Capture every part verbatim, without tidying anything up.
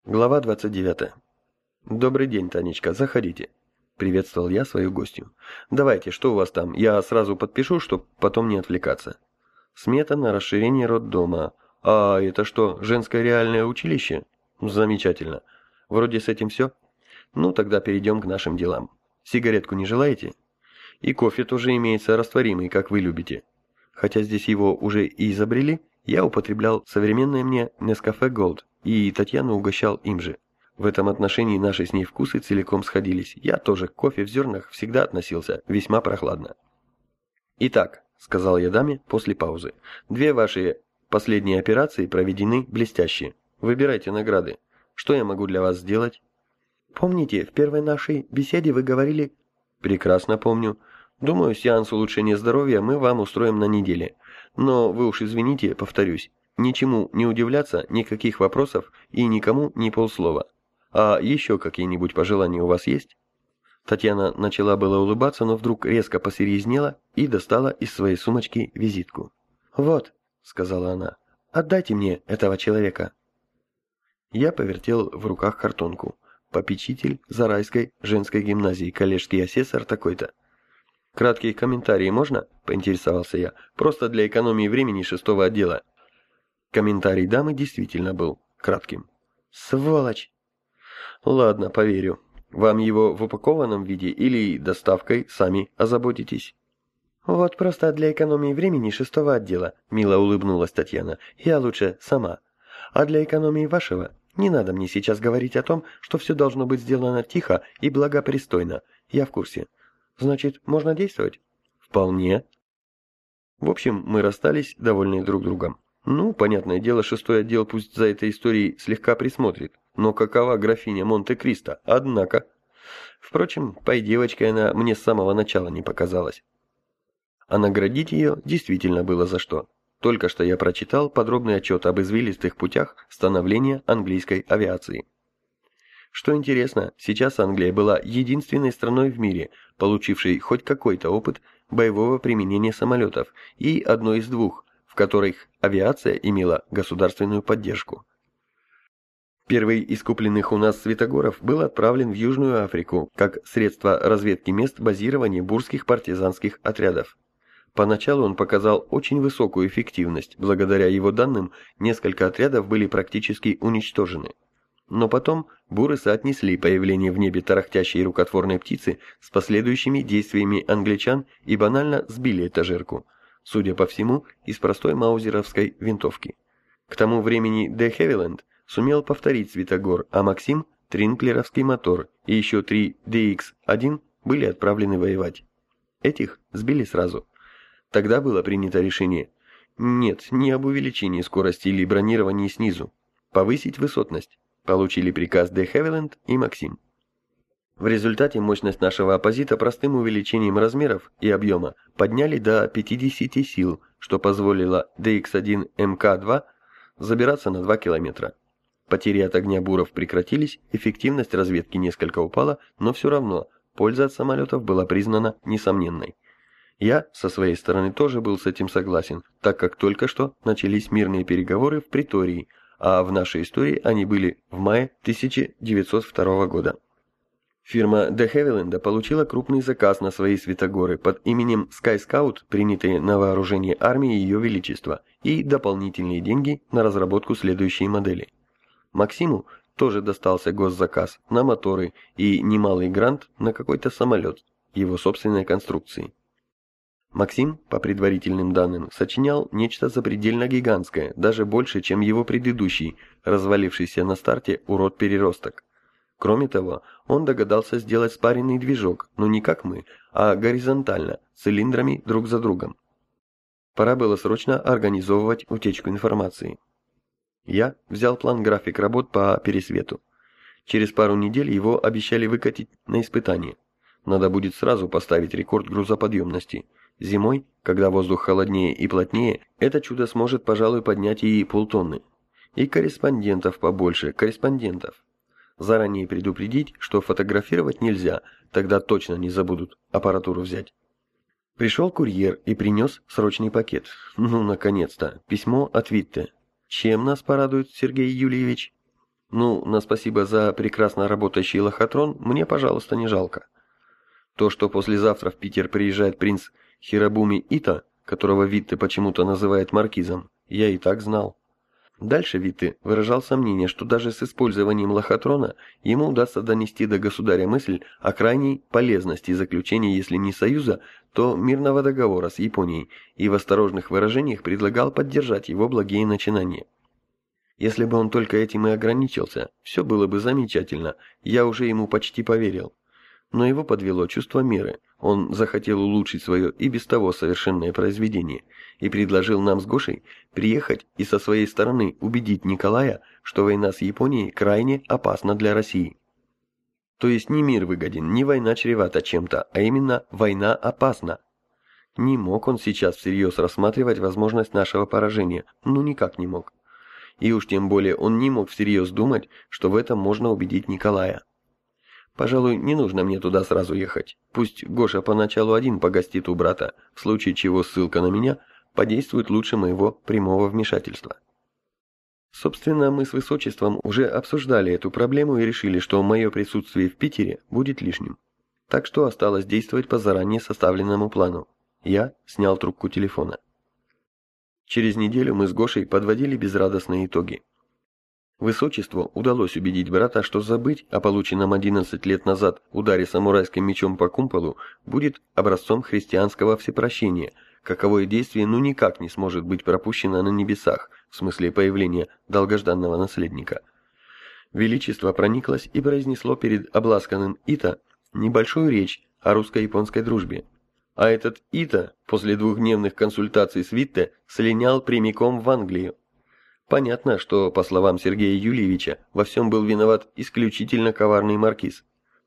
Глава двадцать девятая. «Добрый день, Танечка, заходите», — приветствовал я свою гостью. «Давайте, что у вас там? Я сразу подпишу, чтоб потом не отвлекаться». «Смета на расширение роддома. А это что, женское реальное училище? Замечательно. Вроде с этим все? Ну, тогда перейдем к нашим делам. Сигаретку не желаете? И кофе тоже имеется растворимый, как вы любите. Хотя здесь его уже и изобрели, я употреблял современное мне Nescafe Gold, и Татьяну угощал им же. В этом отношении наши с ней вкусы целиком сходились. Я тоже к кофе в зернах всегда относился весьма прохладно. «Итак», — сказал я даме после паузы, — «две ваши последние операции проведены блестяще. Выбирайте награды. Что я могу для вас сделать?» «Помните, в первой нашей беседе вы говорили...» «Прекрасно помню. Думаю, сеанс улучшения здоровья мы вам устроим на неделе. Но вы уж извините, повторюсь, ничему не удивляться, никаких вопросов и никому ни полслова. А еще какие-нибудь пожелания у вас есть?» Татьяна начала было улыбаться, но вдруг резко посерьезнела и достала из своей сумочки визитку. «Вот», — сказала она, — «отдайте мне этого человека». Я повертел в руках картонку. Попечитель Зарайской женской гимназии, коллежский асессор такой-то. «Краткие комментарии можно?» – поинтересовался я. «Просто для экономии времени шестого отдела». Комментарий дамы действительно был кратким. «Сволочь!» «Ладно, поверю. Вам его в упакованном виде или доставкой сами озаботитесь?» «Вот просто для экономии времени шестого отдела», – мило улыбнулась Татьяна. «Я лучше сама. А для экономии вашего не надо мне сейчас говорить о том, что все должно быть сделано тихо и благопристойно. Я в курсе. Значит, можно действовать?» «Вполне». В общем, мы расстались, довольные друг другом. Ну, понятное дело, шестой отдел пусть за этой историей слегка присмотрит. Но какова графиня Монте-Кристо, однако. Впрочем, пой девочкой она мне с самого начала не показалась. А наградить ее действительно было за что. Только что я прочитал подробный отчет об извилистых путях становления английской авиации. Что интересно, сейчас Англия была единственной страной в мире, получившей хоть какой-то опыт боевого применения самолетов, и одной из двух, в которых авиация имела государственную поддержку. Первый из купленных у нас Святогоров был отправлен в Южную Африку как средство разведки мест базирования бурских партизанских отрядов. Поначалу он показал очень высокую эффективность, благодаря его данным несколько отрядов были практически уничтожены. Но потом буры соотнесли появление в небе тарахтящей рукотворной птицы с последующими действиями англичан и банально сбили этажерку, судя по всему, из простой маузеровской винтовки. К тому времени де Хевиленд сумел повторить Святогор, а Максим – тринклеровский мотор, и еще три дэ икс один были отправлены воевать. Этих сбили сразу. Тогда было принято решение: нет, не об увеличении скорости или бронировании снизу, повысить высотность. Получили приказ де Хевиленд и Максим. В результате мощность нашего оппозита простым увеличением размеров и объема подняли до пятидесяти сил, что позволило дэ икс один эм ка два забираться на два километра. Потери от огня буров прекратились, эффективность разведки несколько упала, но все равно польза от самолетов была признана несомненной. Я, со своей стороны, тоже был с этим согласен, так как только что начались мирные переговоры в Претории, а в нашей истории они были в мае тысяча девятьсот второго года. Фирма де Хевиленда получила крупный заказ на свои Святогоры под именем Sky Scout, принятые на вооружение армии Ее Величества, и дополнительные деньги на разработку следующей модели. Максиму тоже достался госзаказ на моторы и немалый грант на какой-то самолет его собственной конструкции. Максим, по предварительным данным, сочинял нечто запредельно гигантское, даже больше, чем его предыдущий, развалившийся на старте урод-переросток. Кроме того, он догадался сделать спаренный движок, но не как мы, а горизонтально, цилиндрами друг за другом. Пора было срочно организовывать утечку информации. Я взял план-график работ по пересвету. Через пару недель его обещали выкатить на испытание. Надо будет сразу поставить рекорд грузоподъемности. Зимой, когда воздух холоднее и плотнее, это чудо сможет, пожалуй, поднять и полтонны. И корреспондентов побольше, корреспондентов. Заранее предупредить, что фотографировать нельзя, тогда точно не забудут аппаратуру взять. Пришел курьер и принес срочный пакет. Ну, наконец-то, письмо от Витте. Чем нас порадует Сергей Юльевич? Ну, на спасибо за прекрасно работающий лохотрон, мне, пожалуйста, не жалко. То, что послезавтра в Питер приезжает принц Хирабуми Ита, которого Витте почему-то называет маркизом, я и так знал. Дальше Витте выражал сомнение, что даже с использованием лохотрона ему удастся донести до государя мысль о крайней полезности заключения, если не союза, то мирного договора с Японией, и в осторожных выражениях предлагал поддержать его благие начинания. Если бы он только этим и ограничился, все было бы замечательно, я уже ему почти поверил. Но его подвело чувство меры, он захотел улучшить свое и без того совершенное произведение и предложил нам с Гошей приехать и со своей стороны убедить Николая, что война с Японией крайне опасна для России. То есть не мир выгоден, не война чревата чем-то, а именно война опасна. Не мог он сейчас всерьез рассматривать возможность нашего поражения, ну никак не мог. И уж тем более он не мог всерьез думать, что в этом можно убедить Николая. Пожалуй, не нужно мне туда сразу ехать. Пусть Гоша поначалу один погостит у брата, в случае чего ссылка на меня подействует лучше моего прямого вмешательства. Собственно, мы с Высочеством уже обсуждали эту проблему и решили, что мое присутствие в Питере будет лишним. Так что осталось действовать по заранее составленному плану. Я снял трубку телефона. Через неделю мы с Гошей подводили безрадостные итоги. Высочеству удалось убедить брата, что забыть о полученном одиннадцать лет назад ударе самурайским мечом по кумполу будет образцом христианского всепрощения, каковое действие ну никак не сможет быть пропущено на небесах, в смысле появления долгожданного наследника. Величество прониклось и произнесло перед обласканным Ита небольшую речь о русско-японской дружбе. А этот Ита после двухдневных консультаций с Витте слинял прямиком в Англию. Понятно, что, по словам Сергея Юльевича, во всем был виноват исключительно коварный маркиз.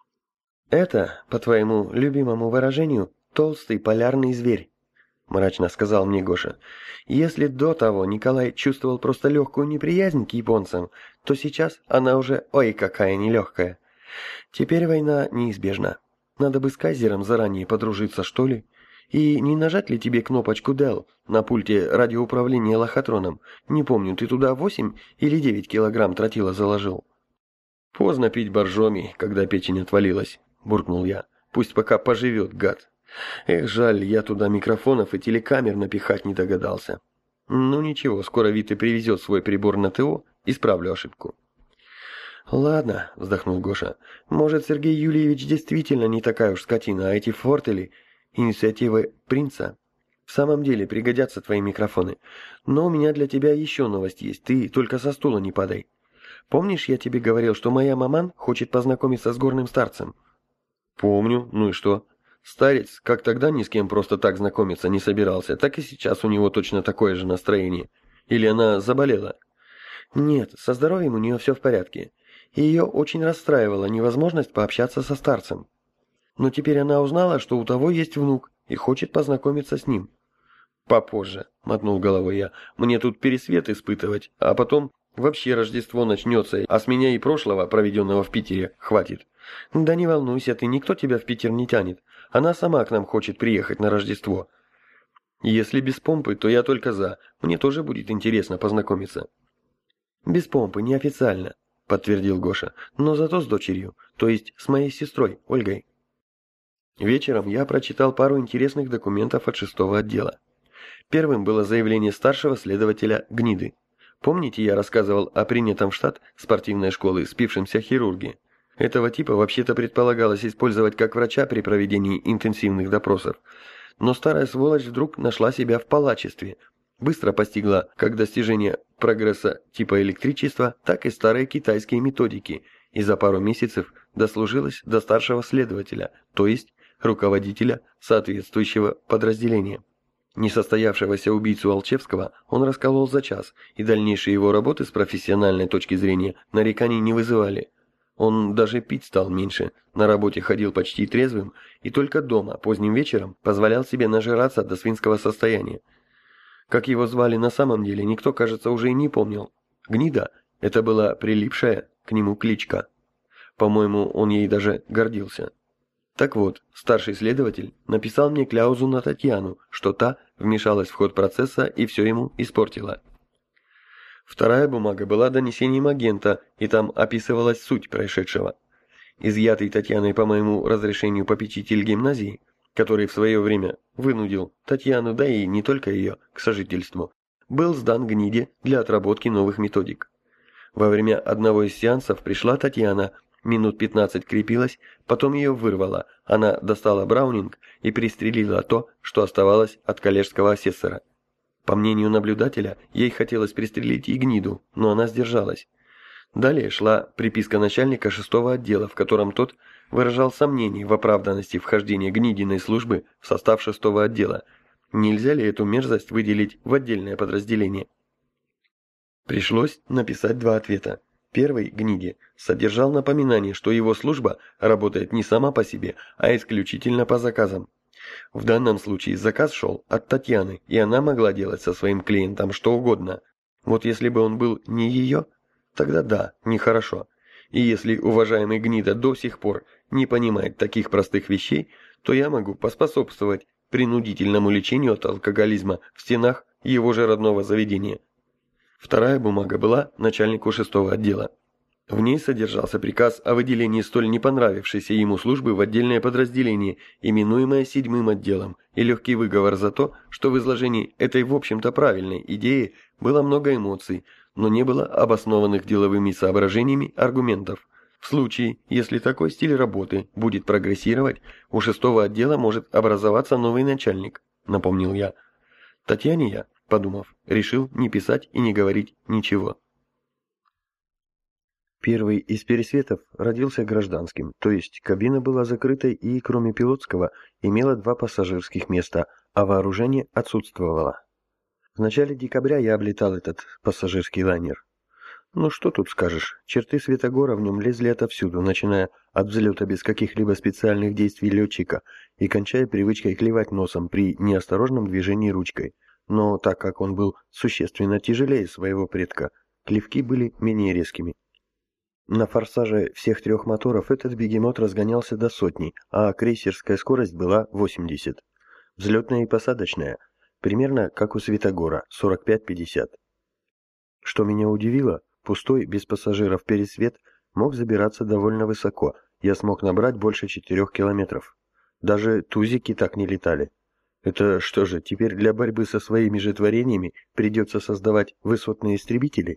«Это, по твоему любимому выражению, толстый полярный зверь», — мрачно сказал мне Гоша. «Если до того Николай чувствовал просто легкую неприязнь к японцам, то сейчас она уже ой какая нелегкая. Теперь война неизбежна. Надо бы с кайзером заранее подружиться, что ли? И не нажать ли тебе кнопочку Dell на пульте радиоуправления лохотроном? Не помню, ты туда восемь или девять килограмм тротила заложил?» «Поздно пить боржоми, когда печень отвалилась», — буркнул я. «Пусть пока поживет, гад. Эх, жаль, я туда микрофонов и телекамер напихать не догадался. Ну ничего, скоро Витя привезет свой прибор на ТО, исправлю ошибку». «Ладно», — вздохнул Гоша, — «может, Сергей Юльевич действительно не такая уж скотина, а эти фортели, инициативы принца, в самом деле пригодятся твои микрофоны. Но у меня для тебя еще новость есть, ты только со стула не падай. Помнишь, я тебе говорил, что моя маман хочет познакомиться с горным старцем?» «Помню, ну и что? Старец, как тогда ни с кем просто так знакомиться не собирался, так и сейчас у него точно такое же настроение. Или она заболела?» «Нет, со здоровьем у нее все в порядке. И ее очень расстраивала невозможность пообщаться со старцем. Но теперь она узнала, что у того есть внук, и хочет познакомиться с ним». «Попозже», — мотнул головой я, — «мне тут пересвет испытывать, а потом вообще Рождество начнется, а с меня и прошлого, проведенного в Питере, хватит». «Да не волнуйся ты, никто тебя в Питер не тянет. Она сама к нам хочет приехать на Рождество». «Если без помпы, то я только за. Мне тоже будет интересно познакомиться». «Без помпы, неофициально», — подтвердил Гоша, — «но зато с дочерью, то есть с моей сестрой, Ольгой». Вечером я прочитал пару интересных документов от шестого отдела. Первым было заявление старшего следователя Гниды. Помните, я рассказывал о принятом в штат спортивной школы спившемся хирурге? Этого типа вообще-то предполагалось использовать как врача при проведении интенсивных допросов. Но старая сволочь вдруг нашла себя в палачестве. Быстро постигла как достижение прогресса типа электричества, так и старые китайские методики, и за пару месяцев дослужилась до старшего следователя, то есть руководителя соответствующего подразделения. Несостоявшегося убийцу Алчевского он расколол за час, и дальнейшие его работы с профессиональной точки зрения нареканий не вызывали. Он даже пить стал меньше, на работе ходил почти трезвым, и только дома, поздним вечером, позволял себе нажираться до свинского состояния. Как его звали на самом деле, никто, кажется, уже и не помнил. Гнида – это была прилипшая к нему кличка. По-моему, он ей даже гордился. Так вот, старший следователь написал мне кляузу на Татьяну, что та вмешалась в ход процесса и все ему испортила. Вторая бумага была донесением агента, и там описывалась суть происшедшего. Изъятый Татьяной по моему разрешению попечитель гимназии, который в свое время вынудил Татьяну, да и не только ее, к сожительству, был сдан гниде для отработки новых методик. Во время одного из сеансов пришла Татьяна, минут пятнадцать крепилась, потом ее вырвало, она достала браунинг и пристрелила то, что оставалось от коллежского асессора. По мнению наблюдателя, ей хотелось пристрелить и гниду, но она сдержалась. Далее шла приписка начальника шестого отдела, в котором тот выражал сомнение в оправданности вхождения гнидиной службы в состав шестого отдела. Нельзя ли эту мерзость выделить в отдельное подразделение? Пришлось написать два ответа. Первый, гниде, содержал напоминание, что его служба работает не сама по себе, а исключительно по заказам. В данном случае заказ шел от Татьяны, и она могла делать со своим клиентом что угодно. Вот если бы он был не ее, тогда да, нехорошо. И если уважаемый гнида до сих пор не понимает таких простых вещей, то я могу поспособствовать принудительному лечению от алкоголизма в стенах его же родного заведения. Вторая бумага была начальнику шестого отдела. В ней содержался приказ о выделении столь не понравившейся ему службы в отдельное подразделение, именуемое седьмым отделом, и легкий выговор за то, что в изложении этой в общем-то правильной идеи было много эмоций, но не было обоснованных деловыми соображениями аргументов. В случае, если такой стиль работы будет прогрессировать, у шестого отдела может образоваться новый начальник, напомнил я. Татьяне я, подумав, решил не писать и не говорить ничего. Первый из пересветов родился гражданским, то есть кабина была закрытой и, кроме пилотского, имела два пассажирских места, а вооружение отсутствовало. В начале декабря я облетал этот пассажирский лайнер. Ну что тут скажешь, черты Светогора в нем лезли отовсюду, начиная от взлета без каких-либо специальных действий летчика и кончая привычкой клевать носом при неосторожном движении ручкой. Но так как он был существенно тяжелее своего предка, клевки были менее резкими. На форсаже всех трех моторов этот бегемот разгонялся до сотни, а крейсерская скорость была восемьдесят. Взлетная и посадочная, примерно как у Светогора, сорок пять пятьдесят. Что меня удивило, пустой, без пассажиров пересвет мог забираться довольно высоко, я смог набрать больше четырех километров. Даже тузики так не летали. Это что же, теперь для борьбы со своими же творениями придется создавать высотные истребители?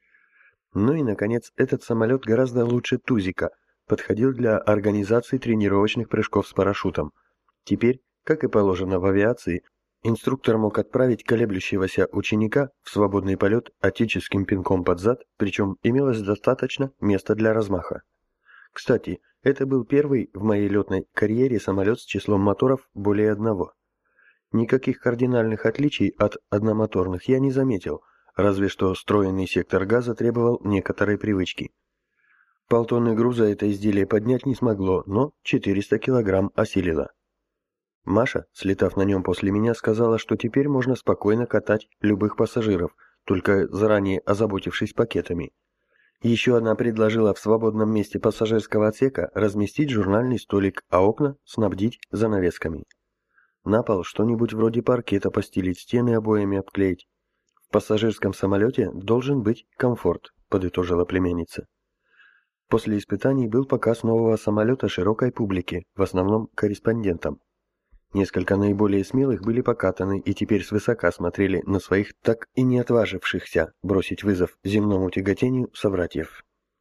Ну и, наконец, этот самолет гораздо лучше тузика, подходил для организации тренировочных прыжков с парашютом. Теперь, как и положено в авиации, инструктор мог отправить колеблющегося ученика в свободный полет отеческим пинком под зад, причем имелось достаточно места для размаха. Кстати, это был первый в моей летной карьере самолет с числом моторов более одного. Никаких кардинальных отличий от одномоторных я не заметил, разве что стройный сектор газа требовал некоторой привычки. Полтонны груза это изделие поднять не смогло, но четыреста килограмм осилило. Маша, слетав на нем после меня, сказала, что теперь можно спокойно катать любых пассажиров, только заранее озаботившись пакетами. Еще она предложила в свободном месте пассажирского отсека разместить журнальный столик, а окна снабдить занавесками. На пол что-нибудь вроде паркета постелить, стены обоями обклеить. В пассажирском самолете должен быть комфорт, подытожила племянница. После испытаний был показ нового самолета широкой публике, в основном корреспондентам. Несколько наиболее смелых были покатаны и теперь свысока смотрели на своих так и не отважившихся бросить вызов земному тяготению собратьев.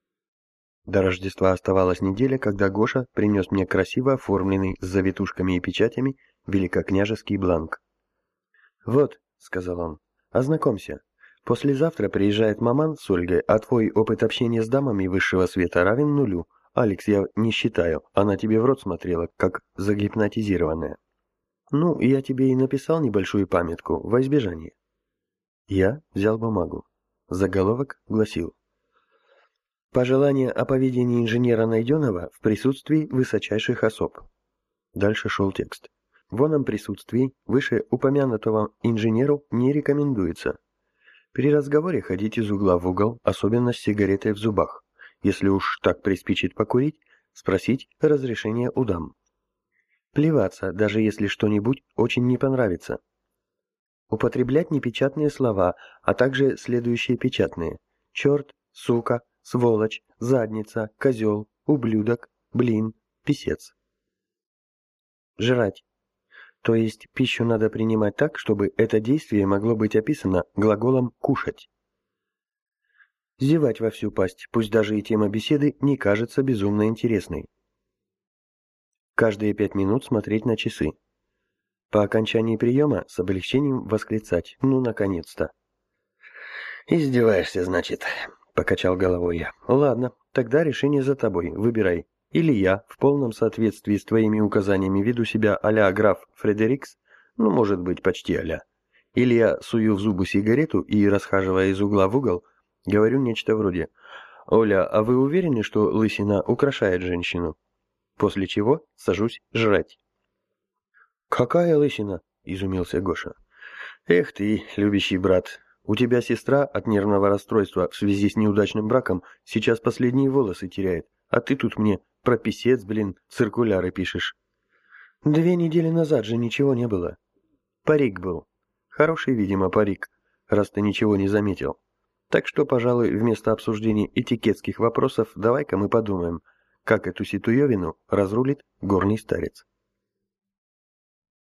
До Рождества оставалась неделя, когда Гоша принес мне красиво оформленный с завитушками и печатями великокняжеский бланк. «Вот», — сказал он, — «ознакомься. Послезавтра приезжает маман с Ольгой, а твой опыт общения с дамами высшего света равен нулю. Алекс, я не считаю, она тебе в рот смотрела, как загипнотизированная. Ну, я тебе и написал небольшую памятку, во избежание». Я взял бумагу. Заголовок гласил: «Пожелание о поведении инженера Найденова в присутствии высочайших особ». Дальше шел текст. В оном присутствии вышеупомянутого инженеру не рекомендуется. При разговоре ходить из угла в угол, особенно с сигаретой в зубах. Если уж так приспичит покурить, спросить разрешения у дам. Плеваться, даже если что-нибудь очень не понравится. Употреблять непечатные слова, а также следующие печатные: черт, сука, сволочь, задница, козел, ублюдок, блин, писец. Жрать. То есть пищу надо принимать так, чтобы это действие могло быть описано глаголом «кушать». Зевать во всю пасть, пусть даже и тема беседы не кажется безумно интересной. Каждые пять минут смотреть на часы. По окончании приема с облегчением восклицать: «Ну, наконец-то!» «Издеваешься, значит», — покачал головой я. «Ладно, тогда решение за тобой, выбирай. Или я, в полном соответствии с твоими указаниями, веду себя а-ля граф Фредерикс, ну, может быть, почти а-ля. Или я сую в зубы сигарету и, расхаживая из угла в угол, говорю нечто вроде: «Оля, а вы уверены, что лысина украшает женщину?» После чего сажусь жрать. «Какая лысина?» — изумился Гоша. «Эх ты, любящий брат, у тебя сестра от нервного расстройства в связи с неудачным браком сейчас последние волосы теряет, а ты тут мне про писец, блин, циркуляры пишешь». «Две недели назад же ничего не было». «Парик был. Хороший, видимо, парик, раз ты ничего не заметил. Так что, пожалуй, вместо обсуждения этикетских вопросов давай-ка мы подумаем, как эту ситуевину разрулит горный старец».